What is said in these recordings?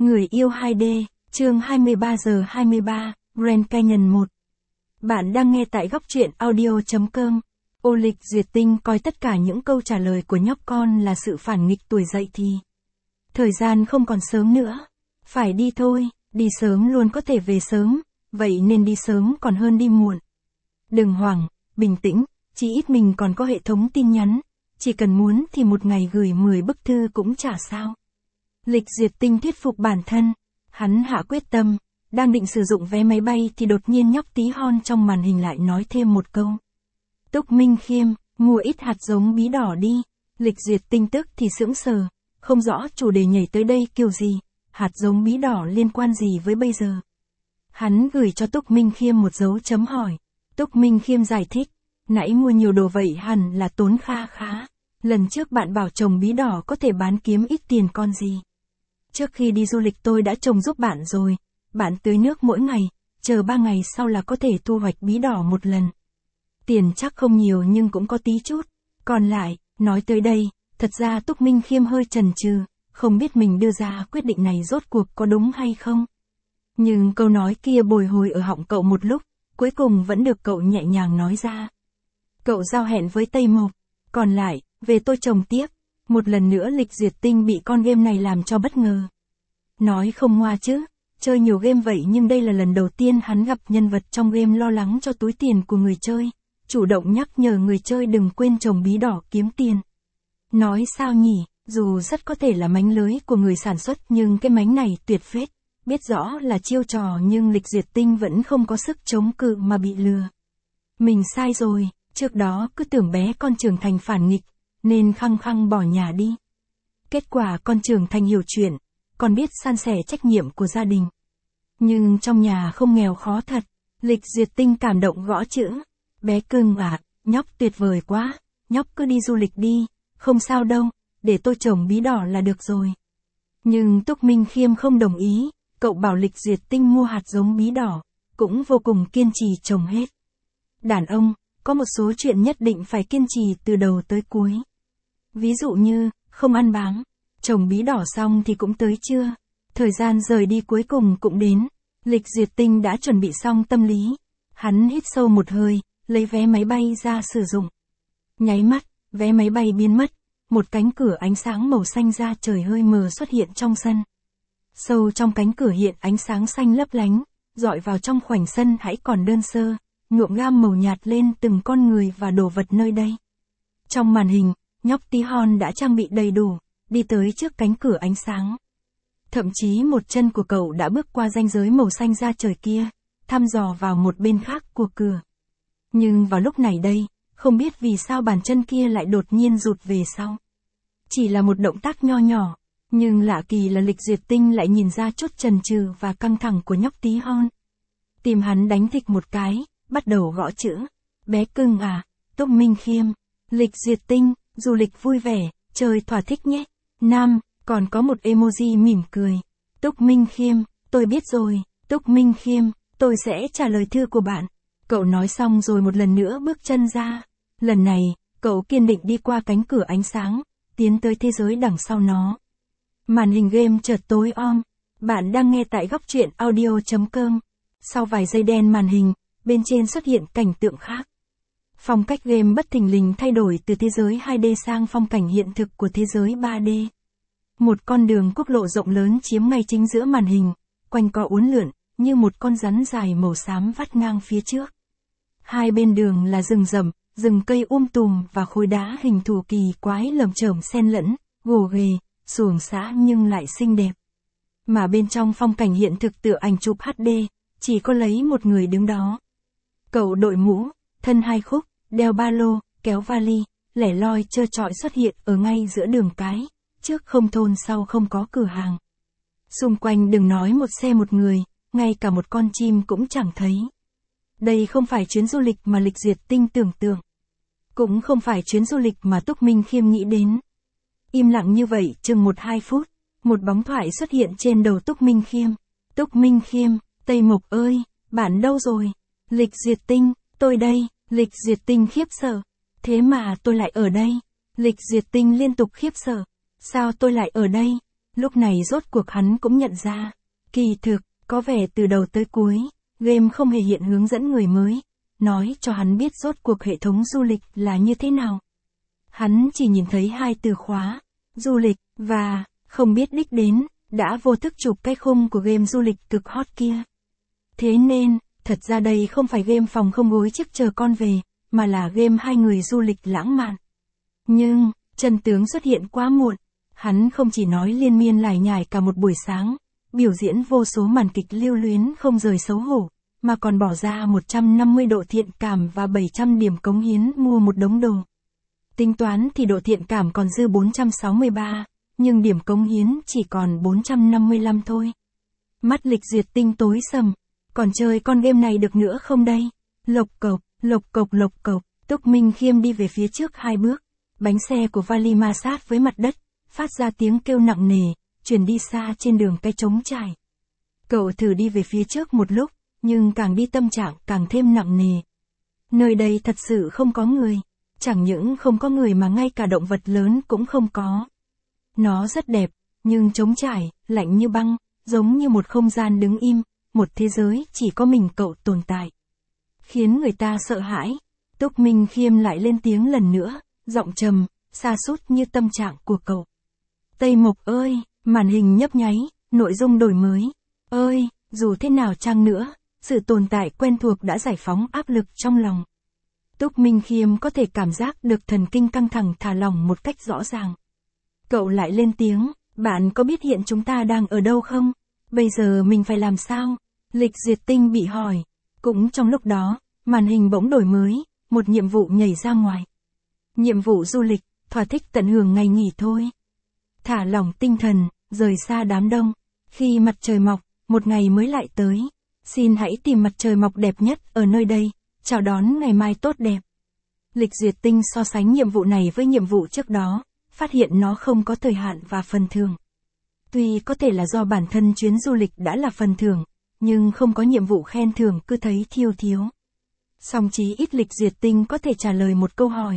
Người yêu 2D, chương 23 giờ 23, Grand Canyon 1. Bạn đang nghe tại góc truyện audio.com. Ô Lịch Duyệt Tinh coi tất cả những câu trả lời của nhóc con là sự phản nghịch tuổi dậy thì. Thời gian không còn sớm nữa. Phải đi thôi, đi sớm luôn có thể về sớm, vậy nên đi sớm còn hơn đi muộn. Đừng hoảng, bình tĩnh, chỉ ít mình còn có hệ thống tin nhắn. Chỉ cần muốn thì một ngày gửi 10 bức thư cũng chả sao. Lịch Duyệt Tinh thuyết phục bản thân. Hắn hạ quyết tâm, đang định sử dụng vé máy bay thì đột nhiên nhóc tí hon trong màn hình lại nói thêm một câu. Túc Minh Khiêm, mua ít hạt giống bí đỏ đi. Lịch Duyệt Tinh tức thì sững sờ, không rõ chủ đề nhảy tới đây kiểu gì, hạt giống bí đỏ liên quan gì với bây giờ. Hắn gửi cho Túc Minh Khiêm một dấu chấm hỏi. Túc Minh Khiêm giải thích, nãy mua nhiều đồ vậy hẳn là tốn kha khá. Lần trước bạn bảo trồng bí đỏ có thể bán kiếm ít tiền con gì. Trước khi đi du lịch tôi đã trồng giúp bạn rồi, bạn tưới nước mỗi ngày, chờ 3 ngày sau là có thể thu hoạch bí đỏ một lần. Tiền chắc không nhiều nhưng cũng có tí chút. Còn lại, nói tới đây, thật ra Túc Minh Khiêm hơi chần chừ, không biết mình đưa ra quyết định này rốt cuộc có đúng hay không. Nhưng câu nói kia bồi hồi ở họng cậu một lúc, cuối cùng vẫn được cậu nhẹ nhàng nói ra. Cậu giao hẹn với Tây Mộc, còn lại, về tôi trồng tiếp. Một lần nữa Lịch Duyệt Tinh bị con game này làm cho bất ngờ. Nói không ngoa chứ, chơi nhiều game vậy nhưng đây là lần đầu tiên hắn gặp nhân vật trong game lo lắng cho túi tiền của người chơi, chủ động nhắc nhở người chơi đừng quên trồng bí đỏ kiếm tiền. Nói sao nhỉ, dù rất có thể là mánh lưới của người sản xuất nhưng cái mánh này tuyệt phết, biết rõ là chiêu trò nhưng Lịch Duyệt Tinh vẫn không có sức chống cự mà bị lừa. Mình sai rồi, trước đó cứ tưởng bé con trưởng thành phản nghịch, nên khăng khăng bỏ nhà đi. Kết quả con trưởng thành hiểu chuyện, còn biết san sẻ trách nhiệm của gia đình. Nhưng trong nhà không nghèo khó thật, Lịch Duyệt Tinh cảm động gõ chữ. Bé cưng à, nhóc tuyệt vời quá, nhóc cứ đi du lịch đi, không sao đâu, để tôi trồng bí đỏ là được rồi. Nhưng Túc Minh Khiêm không đồng ý, cậu bảo Lịch Duyệt Tinh mua hạt giống bí đỏ, cũng vô cùng kiên trì trồng hết. Đàn ông, có một số chuyện nhất định phải kiên trì từ đầu tới cuối. Ví dụ như, không ăn bám, trồng bí đỏ xong thì cũng tới trưa, thời gian rời đi cuối cùng cũng đến, Lịch Duyệt Tinh đã chuẩn bị xong tâm lý. Hắn hít sâu một hơi, lấy vé máy bay ra sử dụng. Nháy mắt, vé máy bay biến mất, một cánh cửa ánh sáng màu xanh da trời hơi mờ xuất hiện trong sân. Sâu trong cánh cửa hiện ánh sáng xanh lấp lánh, dọi vào trong khoảnh sân hãy còn đơn sơ, nhuộm gam màu nhạt lên từng con người và đồ vật nơi đây. Trong màn hình, nhóc tí hon đã trang bị đầy đủ, đi tới trước cánh cửa ánh sáng. Thậm chí một chân của cậu đã bước qua ranh giới màu xanh da trời kia, thăm dò vào một bên khác của cửa. Nhưng vào lúc này đây, không biết vì sao bàn chân kia lại đột nhiên rụt về sau. Chỉ là một động tác nho nhỏ, nhưng lạ kỳ là Lịch Duyệt Tinh lại nhìn ra chút chần chừ và căng thẳng của nhóc tí hon. Tim hắn đánh thịch một cái, bắt đầu gõ chữ. Bé cưng à, Túc Minh Khiêm, Lịch Duyệt Tinh, du lịch vui vẻ, chơi thỏa thích nhé. Nam, còn có một emoji mỉm cười. Túc Minh Khiêm, tôi biết rồi, Túc Minh Khiêm, tôi sẽ trả lời thư của bạn. Cậu nói xong rồi một lần nữa bước chân ra. Lần này, cậu kiên định đi qua cánh cửa ánh sáng, tiến tới thế giới đằng sau nó. Màn hình game chợt tối om. Bạn đang nghe tại góc truyện audio.com. Sau vài giây đen màn hình, bên trên xuất hiện cảnh tượng khác. Phong cách game bất thình lình thay đổi từ thế giới 2D sang phong cảnh hiện thực của thế giới 3D. Một con đường quốc lộ rộng lớn chiếm ngay chính giữa màn hình, quanh co uốn lượn, như một con rắn dài màu xám vắt ngang phía trước. Hai bên đường là rừng rậm, rừng cây tùm và khối đá hình thù kỳ quái lởm chởm xen lẫn, gồ ghề, xuồng xã nhưng lại xinh đẹp. Mà bên trong phong cảnh hiện thực tựa ảnh chụp HD, chỉ có lấy một người đứng đó. Cậu đội mũ, thân hai khúc, đeo ba lô, kéo vali, lẻ loi trơ trọi xuất hiện ở ngay giữa đường cái, trước không thôn sau không có cửa hàng. Xung quanh đừng nói một xe một người, ngay cả một con chim cũng chẳng thấy. Đây không phải chuyến du lịch mà Lịch Duyệt Tinh tưởng tượng. Cũng không phải chuyến du lịch mà Túc Minh Khiêm nghĩ đến. Im lặng như vậy chừng 1-2 phút, một bóng thoại xuất hiện trên đầu Túc Minh Khiêm. Túc Minh Khiêm, Tây Mộc ơi, bạn đâu rồi? Lịch Duyệt Tinh, tôi đây. Lịch Duyệt Tinh khiếp sợ. Thế mà tôi lại ở đây. Lịch Duyệt Tinh liên tục khiếp sợ. Sao tôi lại ở đây? Lúc này rốt cuộc hắn cũng nhận ra, kỳ thực, có vẻ từ đầu tới cuối, game không hề hiện hướng dẫn người mới, nói cho hắn biết rốt cuộc hệ thống du lịch là như thế nào. Hắn chỉ nhìn thấy hai từ khóa, du lịch, và, không biết đích đến, đã vô thức chụp cái khung của game du lịch cực hot kia. Thế nên, thật ra đây không phải game phòng không gối chiếc chờ con về, mà là game hai người du lịch lãng mạn. Nhưng, chân tướng xuất hiện quá muộn, hắn không chỉ nói liên miên lải nhải cả một buổi sáng, biểu diễn vô số màn kịch lưu luyến không rời xấu hổ, mà còn bỏ ra 150 độ thiện cảm và 700 điểm cống hiến mua một đống đồ. Tính toán thì độ thiện cảm còn dư 463, nhưng điểm cống hiến chỉ còn 455 thôi. Mắt Lịch Duyệt Tinh tối sầm, còn chơi con game này được nữa không đây? Lộc cộc, lộc cộc lộc cộc, Túc Minh Khiêm đi về phía trước 2 bước, bánh xe của vali ma sát với mặt đất, phát ra tiếng kêu nặng nề, truyền đi xa trên đường cái trống trải. Cậu thử đi về phía trước một lúc, nhưng càng đi tâm trạng càng thêm nặng nề. Nơi đây thật sự không có người, chẳng những không có người mà ngay cả động vật lớn cũng không có. Nó rất đẹp, nhưng trống trải, lạnh như băng, giống như một không gian đứng im, một thế giới chỉ có mình cậu tồn tại. Khiến người ta sợ hãi. Túc Minh Khiêm lại lên tiếng lần nữa, giọng trầm, sa sút như tâm trạng của cậu. Tây Mộc ơi, màn hình nhấp nháy, nội dung đổi mới. Ơi, dù thế nào chăng nữa, sự tồn tại quen thuộc đã giải phóng áp lực trong lòng. Túc Minh Khiêm có thể cảm giác được thần kinh căng thẳng thả lỏng một cách rõ ràng. Cậu lại lên tiếng, bạn có biết hiện chúng ta đang ở đâu không? Bây giờ mình phải làm sao? Lịch Duyệt Tinh bị hỏi. Cũng trong lúc đó, màn hình bỗng đổi mới, một nhiệm vụ nhảy ra ngoài. Nhiệm vụ du lịch, thỏa thích tận hưởng ngày nghỉ thôi. Thả lỏng tinh thần, rời xa đám đông. Khi mặt trời mọc, một ngày mới lại tới. Xin hãy tìm mặt trời mọc đẹp nhất ở nơi đây, chào đón ngày mai tốt đẹp. Lịch Duyệt Tinh so sánh nhiệm vụ này với nhiệm vụ trước đó, phát hiện nó không có thời hạn và phần thưởng. Tuy có thể là do bản thân chuyến du lịch đã là phần thưởng, nhưng không có nhiệm vụ khen thưởng cứ thấy thiếu. Song chí ít Lịch Duyệt Tinh có thể trả lời một câu hỏi.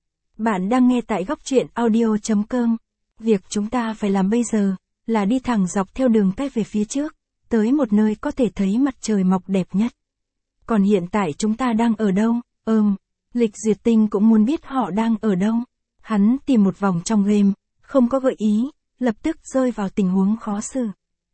Bạn đang nghe tại góc truyện audio.com. Việc chúng ta phải làm bây giờ, là đi thẳng dọc theo đường cái về phía trước, tới một nơi có thể thấy mặt trời mọc đẹp nhất. Còn hiện tại chúng ta đang ở đâu? Lịch Duyệt Tinh cũng muốn biết họ đang ở đâu. Hắn tìm một vòng trong game, không có gợi ý, lập tức rơi vào tình huống khó xử.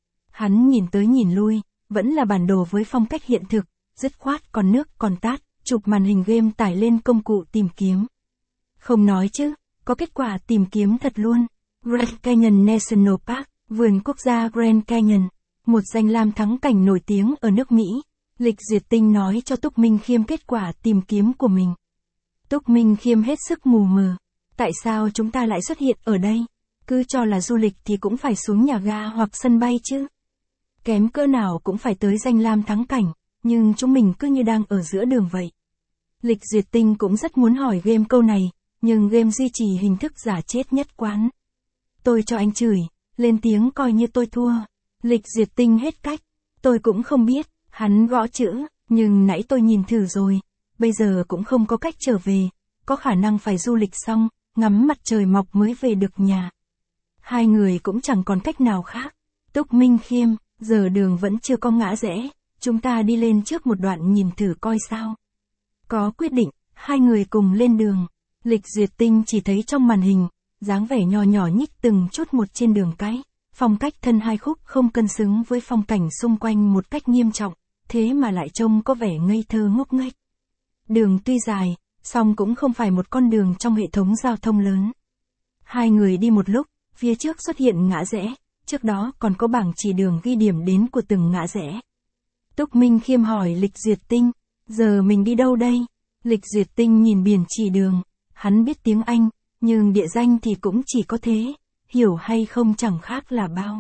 Hắn nhìn tới nhìn lui, vẫn là bản đồ với phong cách hiện thực, dứt khoát còn nước còn tát, chụp màn hình game tải lên công cụ tìm kiếm. Không nói chứ, có kết quả tìm kiếm thật luôn. Grand Canyon National Park, vườn quốc gia Grand Canyon, một danh lam thắng cảnh nổi tiếng ở nước Mỹ. Lịch Duyệt Tinh nói cho Túc Minh Khiêm kết quả tìm kiếm của mình. Túc Minh Khiêm hết sức mù mờ. Tại sao chúng ta lại xuất hiện ở đây? Cứ cho là du lịch thì cũng phải xuống nhà ga hoặc sân bay chứ. Kém cỡ nào cũng phải tới danh lam thắng cảnh, nhưng chúng mình cứ như đang ở giữa đường vậy. Lịch Duyệt Tinh cũng rất muốn hỏi game câu này, nhưng game duy trì hình thức giả chết nhất quán. Tôi cho anh chửi, lên tiếng coi như tôi thua. Lịch Duyệt Tinh hết cách, tôi cũng không biết, hắn gõ chữ, nhưng nãy tôi nhìn thử rồi, bây giờ cũng không có cách trở về, có khả năng phải du lịch xong, ngắm mặt trời mọc mới về được nhà. Hai người cũng chẳng còn cách nào khác. Túc Minh Khiêm, giờ đường vẫn chưa có ngã rẽ, chúng ta đi lên trước một đoạn nhìn thử coi sao. Có quyết định, hai người cùng lên đường. Lịch Duyệt Tinh chỉ thấy trong màn hình, dáng vẻ nhỏ nhỏ nhích từng chút một trên đường cái, phong cách thân hai khúc không cân xứng với phong cảnh xung quanh một cách nghiêm trọng, thế mà lại trông có vẻ ngây thơ ngốc nghếch. Đường tuy dài, song cũng không phải một con đường trong hệ thống giao thông lớn. Hai người đi một lúc, phía trước xuất hiện ngã rẽ, trước đó còn có bảng chỉ đường ghi điểm đến của từng ngã rẽ. Túc Minh Khiêm hỏi Lịch Duyệt Tinh, giờ mình đi đâu đây? Lịch Duyệt Tinh nhìn biển chỉ đường, hắn biết tiếng Anh, nhưng địa danh thì cũng chỉ có thế, hiểu hay không chẳng khác là bao.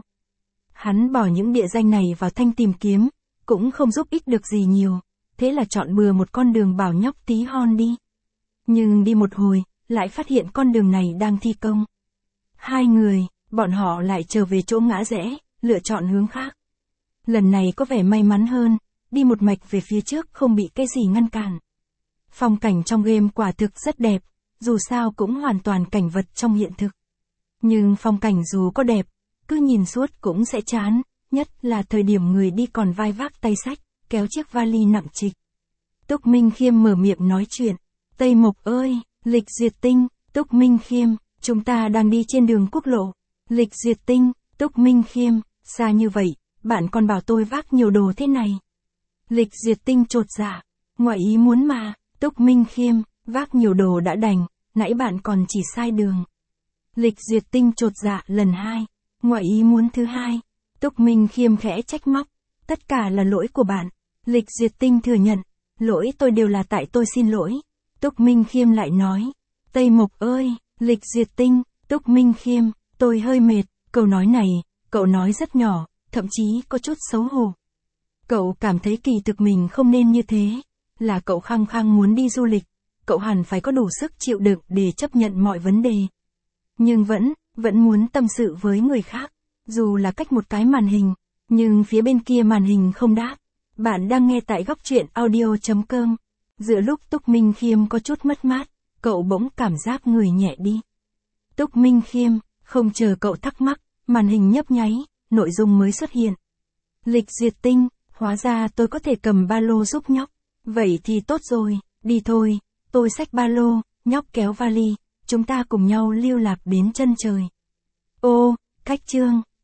Hắn bỏ những địa danh này vào thanh tìm kiếm, cũng không giúp ích được gì nhiều, thế là chọn bừa một con đường bảo nhóc tí hon đi. Nhưng đi một hồi, lại phát hiện con đường này đang thi công. Hai người, bọn họ lại trở về chỗ ngã rẽ, lựa chọn hướng khác. Lần này có vẻ may mắn hơn, đi một mạch về phía trước không bị cái gì ngăn cản. Phong cảnh trong game quả thực rất đẹp, dù sao cũng hoàn toàn cảnh vật trong hiện thực. Nhưng phong cảnh dù có đẹp, cứ nhìn suốt cũng sẽ chán, nhất là thời điểm người đi còn vai vác tay xách, kéo chiếc vali nặng trịch. Túc Minh Khiêm mở miệng nói chuyện. Tây Mộc ơi, Lịch Duyệt Tinh, Túc Minh Khiêm, chúng ta đang đi trên đường quốc lộ. Lịch Duyệt Tinh, Túc Minh Khiêm, xa như vậy, bạn còn bảo tôi vác nhiều đồ thế này. Lịch Duyệt Tinh chột dạ, ngoài ý muốn mà, Túc Minh Khiêm, vác nhiều đồ đã đành, nãy bạn còn chỉ sai đường. Lịch Duyệt Tinh chột dạ lần 2, ngoài ý muốn thứ 2. Túc Minh Khiêm khẽ trách móc, tất cả là lỗi của bạn. Lịch Duyệt Tinh thừa nhận, lỗi tôi đều là tại tôi xin lỗi. Túc Minh Khiêm lại nói, Tây Mộc ơi, Lịch Duyệt Tinh, Túc Minh Khiêm, tôi hơi mệt, câu nói này, cậu nói rất nhỏ, thậm chí có chút xấu hổ. Cậu cảm thấy kỳ thực mình không nên như thế, là cậu khăng khăng muốn đi du lịch, cậu hẳn phải có đủ sức chịu đựng để chấp nhận mọi vấn đề. Nhưng vẫn muốn tâm sự với người khác, dù là cách một cái màn hình, nhưng phía bên kia màn hình không đáp. Bạn đang nghe tại góc truyện audio.com. Giữa lúc Túc Minh Khiêm có chút mất mát, cậu bỗng cảm giác người nhẹ đi. Túc Minh Khiêm, không chờ cậu thắc mắc, màn hình nhấp nháy, nội dung mới xuất hiện. Lịch Duyệt Tinh, hóa ra tôi có thể cầm ba lô giúp nhóc. Vậy thì tốt rồi, đi thôi, tôi xách ba lô, nhóc kéo vali, chúng ta cùng nhau lưu lạc đến chân trời. Ô, cách chương.